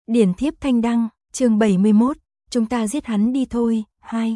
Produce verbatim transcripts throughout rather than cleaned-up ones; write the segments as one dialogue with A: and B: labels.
A: Điển thiếp thanh đăng, chương bảy mươi mốt, chúng ta giết hắn đi thôi. Hai.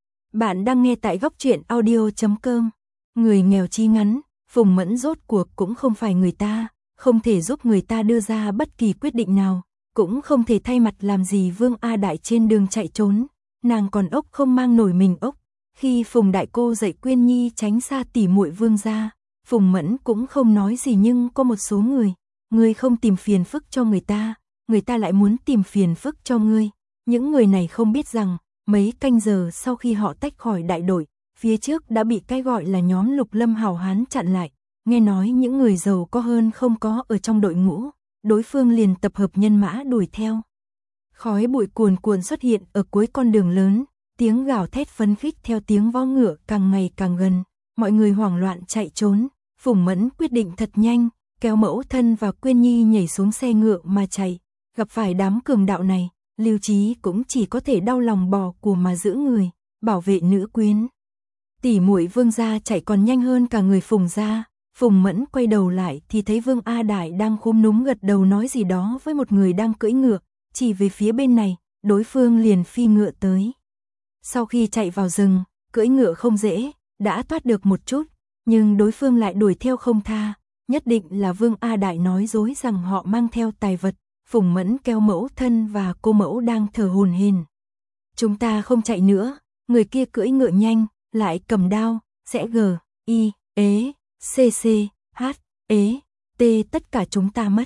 A: Bạn đang nghe tại góc truyện audio chấm com. Người nghèo chí ngắn, Phùng Mẫn rốt cuộc cũng không phải người ta, không thể giúp người ta đưa ra bất kỳ quyết định nào, cũng không thể thay mặt làm gì Vương A Đại trên đường chạy trốn. Nàng còn ốc không mang nổi mình ốc. Khi Phùng Đại Cô dạy Quyên Nhi tránh xa tỉ muội Vương gia, Phùng Mẫn cũng không nói gì, nhưng có một số người, người không tìm phiền phức cho người ta, người ta lại muốn tìm phiền phức cho ngươi. Những người này không biết rằng, mấy canh giờ sau khi họ tách khỏi đại đội, phía trước đã bị cái gọi là nhóm Lục Lâm hảo hán chặn lại. Nghe nói những người giàu có hơn không có ở trong đội ngũ, đối phương liền tập hợp nhân mã đuổi theo. Khói bụi cuồn cuộn xuất hiện ở cuối con đường lớn, tiếng gào thét phấn khích theo tiếng vó ngựa càng ngày càng gần, mọi người hoảng loạn chạy trốn. Phùng Mẫn quyết định thật nhanh, kéo Mẫu Thân và Quyên Nhi nhảy xuống xe ngựa mà chạy. Gặp phải đám cường đạo này, Lưu Chí cũng chỉ có thể đau lòng bò của mà giữ người, bảo vệ nữ quyến. Tỷ muội Vương gia chạy còn nhanh hơn cả người Phùng gia. Phùng Mẫn quay đầu lại thì thấy Vương A Đại đang khúm núm gật đầu nói gì đó với một người đang cưỡi ngựa, chỉ về phía bên này, đối phương liền phi ngựa tới. Sau khi chạy vào rừng, cưỡi ngựa không dễ, đã thoát được một chút, nhưng đối phương lại đuổi theo không tha, nhất định là Vương A Đại nói dối rằng họ mang theo tài vật. Phùng Mẫn kéo Mẫu Thân và cô Mẫu đang thở hổn hển. Chúng ta không chạy nữa, người kia cưỡi ngựa nhanh, lại cầm đao, sẽ g, i, ế, c c, h, ế, t tất cả chúng ta mất.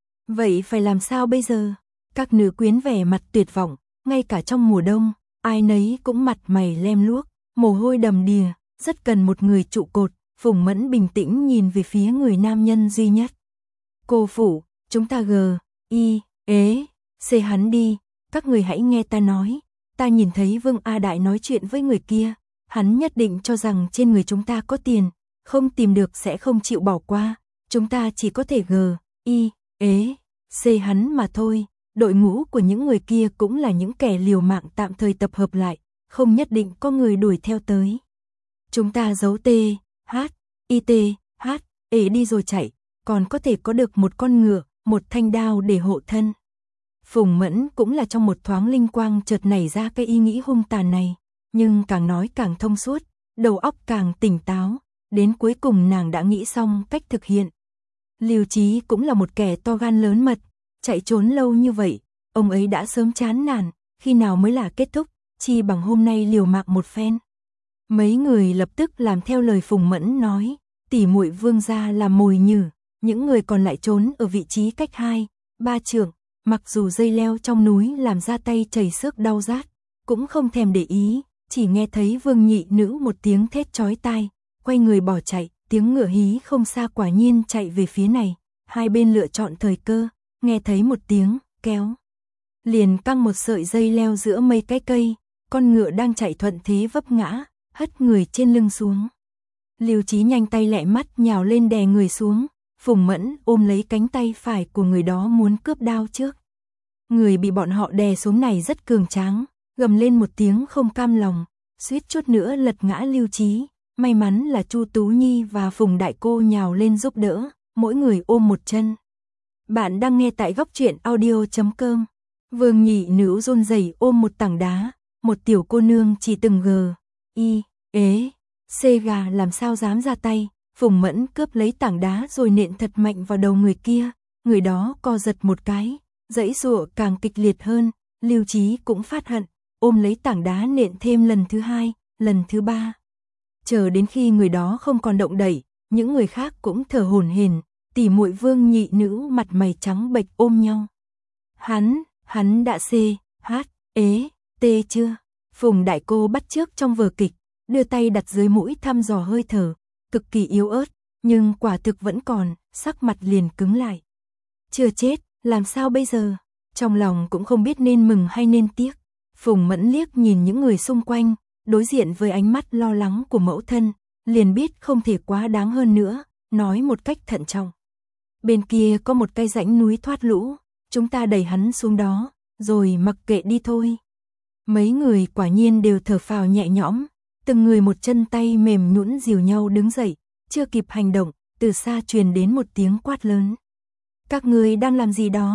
A: Vậy phải làm sao bây giờ? Các nữ quyến vẻ mặt tuyệt vọng, ngay cả trong mùa đông, ai nấy cũng mặt mày lem luốc, mồ hôi đầm đìa, rất cần một người trụ cột. Phùng Mẫn bình tĩnh nhìn về phía người nam nhân duy nhất. Cô phụ, chúng ta g, i, ế, c hắn đi, các người hãy nghe ta nói. Ta nhìn thấy Vương A Đại nói chuyện với người kia, hắn nhất định cho rằng trên người chúng ta có tiền, không tìm được sẽ không chịu bỏ qua, chúng ta chỉ có thể g, i, ế, c hắn mà thôi. Đội ngũ của những người kia cũng là những kẻ liều mạng tạm thời tập hợp lại, không nhất định có người đuổi theo tới. Chúng ta giấu t, h, i t, h, ế đi rồi chạy, còn có thể có được một con ngựa, một thanh đao để hộ thân. Phùng Mẫn cũng là trong một thoáng linh quang chợt nảy ra cái ý nghĩ hung tàn này, nhưng càng nói càng thông suốt, đầu óc càng tỉnh táo, đến cuối cùng nàng đã nghĩ xong cách thực hiện. Lưu Chí cũng là một kẻ to gan lớn mật, chạy trốn lâu như vậy, ông ấy đã sớm chán nản, khi nào mới là kết thúc, chi bằng hôm nay liều mạng một phen. Mấy người lập tức làm theo lời Phùng Mẫn nói, tỷ muội Vương gia làm mồi nhử, những người còn lại trốn ở vị trí cách hai, ba trượng, mặc dù dây leo trong núi làm ra tay chảy xước đau rát, cũng không thèm để ý, chỉ nghe thấy Vương nhị nữ một tiếng thét chói tai, quay người bỏ chạy, tiếng ngựa hí không xa quả nhiên chạy về phía này, hai bên lựa chọn thời cơ, nghe thấy một tiếng kéo, liền căng một sợi dây leo giữa mấy cái cây, con ngựa đang chạy thuận thế vấp ngã, hất người trên lưng xuống. Lưu Chí nhanh tay lẹ mắt nhào lên đè người xuống, Phùng Mẫn ôm lấy cánh tay phải của người đó muốn cướp đao trước. Người bị bọn họ đè xuống này rất cường tráng, gầm lên một tiếng không cam lòng, suýt chút nữa lật ngã Lưu Chí. May mắn là Chu Tú Nhi và Phùng Đại Cô nhào lên giúp đỡ, mỗi người ôm một chân. Bạn đang nghe tại góc truyện audio chấm com. Vương nhị nữ run rẩy ôm một tảng đá, một tiểu cô nương chỉ từng g, i, ế, c gà làm sao dám ra tay. Phùng Mẫn cướp lấy tảng đá rồi nện thật mạnh vào đầu người kia, người đó co giật một cái, giãy giụa càng kịch liệt hơn. Lưu Chí cũng phát hận, ôm lấy tảng đá nện thêm lần thứ hai, lần thứ ba. Chờ đến khi người đó không còn động đậy, những người khác cũng thở hổn hển, tỷ muội Vương nhị nữ mặt mày trắng bệch ôm nhau. Hắn, hắn đã c, h, ế, t chưa? Phùng Đại Cô bắt chước trong vở kịch, đưa tay đặt dưới mũi thăm dò hơi thở, cực kỳ yếu ớt, nhưng quả thực vẫn còn, sắc mặt liền cứng lại. Chưa chết, làm sao bây giờ? Trong lòng cũng không biết nên mừng hay nên tiếc. Phùng Mẫn liếc nhìn những người xung quanh, đối diện với ánh mắt lo lắng của Mẫu Thân, liền biết không thể quá đáng hơn nữa, nói một cách thận trọng. Bên kia có một cái rãnh núi thoát lũ, chúng ta đẩy hắn xuống đó, rồi mặc kệ đi thôi. Mấy người quả nhiên đều thở phào nhẹ nhõm, từng người một chân tay mềm nhũn dìu nhau đứng dậy, chưa kịp hành động, từ xa truyền đến một tiếng quát lớn. Các người đang làm gì đó?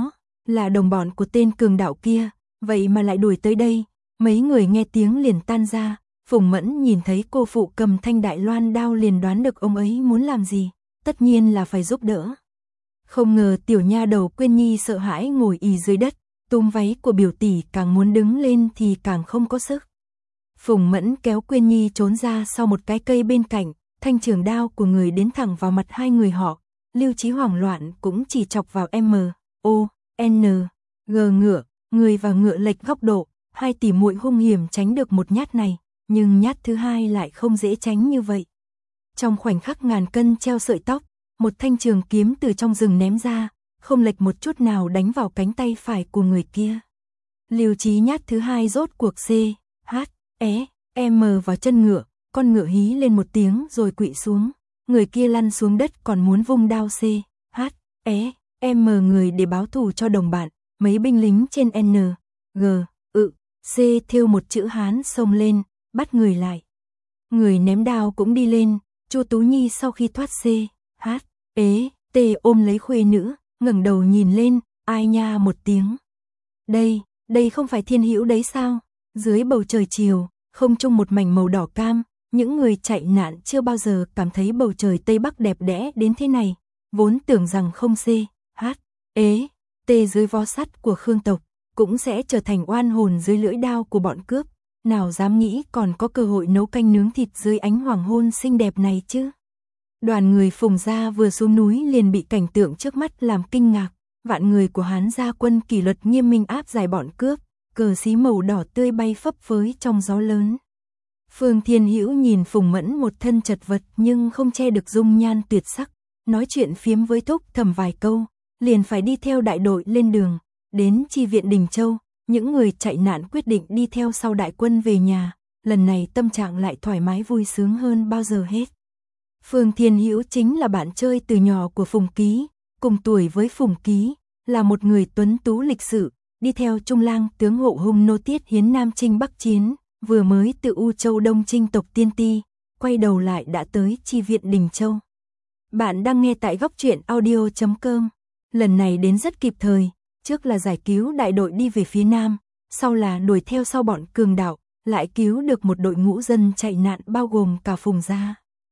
A: là đồng bọn của tên cường đạo kia, vậy mà lại đuổi tới đây. Mấy người nghe tiếng liền tan ra. Phùng Mẫn nhìn thấy cô phụ cầm thanh đại loan đao liền đoán được ông ấy muốn làm gì, tất nhiên là phải giúp đỡ. Không ngờ tiểu nha đầu Quyên Nhi sợ hãi ngồi ì dưới đất, túm váy của biểu tỷ, càng muốn đứng lên thì càng không có sức. Phùng Mẫn kéo Quyên Nhi trốn ra sau một cái cây bên cạnh, thanh trường đao của người đến thẳng vào mặt hai người họ. Lưu Chí hoảng loạn cũng chỉ chọc vào M, O, N, G ngựa, người và ngựa lệch góc độ, hai tỷ muội hung hiểm tránh được một nhát này, nhưng nhát thứ hai lại không dễ tránh như vậy. Trong khoảnh khắc ngàn cân treo sợi tóc, một thanh trường kiếm từ trong rừng ném ra, không lệch một chút nào đánh vào cánh tay phải của người kia. Lưu Chí nhát thứ hai rốt cuộc C, H, E, M vào chân ngựa, con ngựa hí lên một tiếng rồi quỵ xuống, người kia lăn xuống đất còn muốn vung đao C, H, E, M người để báo thù cho đồng bạn. Mấy binh lính trên N, G, ự, C thêu một chữ Hán xông lên, bắt người lại. Người ném đao cũng đi lên, Chu Tú Nhi sau khi thoát C, H, E, T ôm lấy khuê nữ, ngẩng đầu nhìn lên, ai nha một tiếng. Đây, đây không phải Thiên Hữu đấy sao? Dưới bầu trời chiều, không trung một mảnh màu đỏ cam, những người chạy nạn chưa bao giờ cảm thấy bầu trời Tây Bắc đẹp đẽ đến thế này, vốn tưởng rằng không C, H, E, T dưới vó sắt của Khương tộc, cũng sẽ trở thành oan hồn dưới lưỡi đao của bọn cướp, nào dám nghĩ còn có cơ hội nấu canh nướng thịt dưới ánh hoàng hôn xinh đẹp này chứ. Đoàn người Phùng gia vừa xuống núi liền bị cảnh tượng trước mắt làm kinh ngạc, vạn người của Hán gia quân kỷ luật nghiêm minh áp giải bọn cướp, cờ xí màu đỏ tươi bay phấp phới trong gió lớn. Phương Thiên Hữu nhìn Phùng Mẫn một thân chật vật nhưng không che được dung nhan tuyệt sắc, nói chuyện phiếm với Thúc Thẩm vài câu, liền phải đi theo đại đội lên đường, đến chi viện Đình Châu. Những người chạy nạn quyết định đi theo sau đại quân về nhà, lần này tâm trạng lại thoải mái vui sướng hơn bao giờ hết. Phương Thiên Hữu chính là bạn chơi từ nhỏ của Phùng Ký, cùng tuổi với Phùng Ký, là một người tuấn tú lịch sự, đi theo Trung lang tướng hộ hung nô Tiết Hiến Nam chinh Bắc chiến, vừa mới từ U Châu Đông chinh tộc Tiên Ti, quay đầu lại đã tới chi viện Đình Châu. Bạn đang nghe tại góc truyện audio chấm com. Lần này đến rất kịp thời, trước là giải cứu đại đội đi về phía Nam, sau là đuổi theo sau bọn cường đạo, lại cứu được một đội ngũ dân chạy nạn bao gồm cả Phùng gia.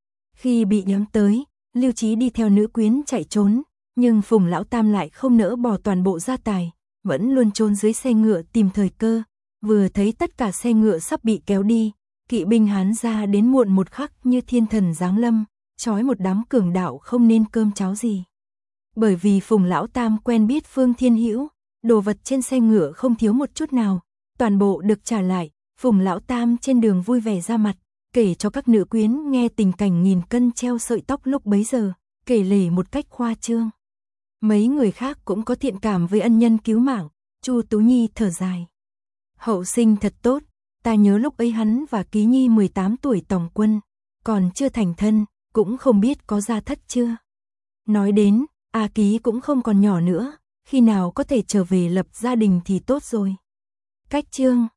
A: Khi bị nhóm tới, Lưu Chí đi theo nữ quyến chạy trốn, nhưng Phùng lão tam lại không nỡ bỏ toàn bộ gia tài, vẫn luôn trốn dưới xe ngựa tìm thời cơ, vừa thấy tất cả xe ngựa sắp bị kéo đi, kỵ binh Hán gia đến muộn một khắc như thiên thần giáng lâm, trói một đám cường đạo không nên cơm cháo gì. Bởi vì Phùng lão tam quen biết Phương Thiên Hữu, đồ vật trên xe ngựa không thiếu một chút nào, toàn bộ được trả lại. Phùng lão tam trên đường vui vẻ ra mặt, kể cho các nữ quyến nghe tình cảnh nghìn cân treo sợi tóc lúc bấy giờ, kể lể một cách khoa trương. Mấy người khác cũng có thiện cảm với ân nhân cứu mạng. Chu Tú Nhi thở dài, hậu sinh thật tốt, ta nhớ lúc ấy hắn và Ký Nhi mười tám tuổi tòng quân, còn chưa thành thân, cũng không biết có gia thất chưa. Nói đến, A Ký cũng không còn nhỏ nữa, khi nào có thể trở về lập gia đình thì tốt rồi. Cách chương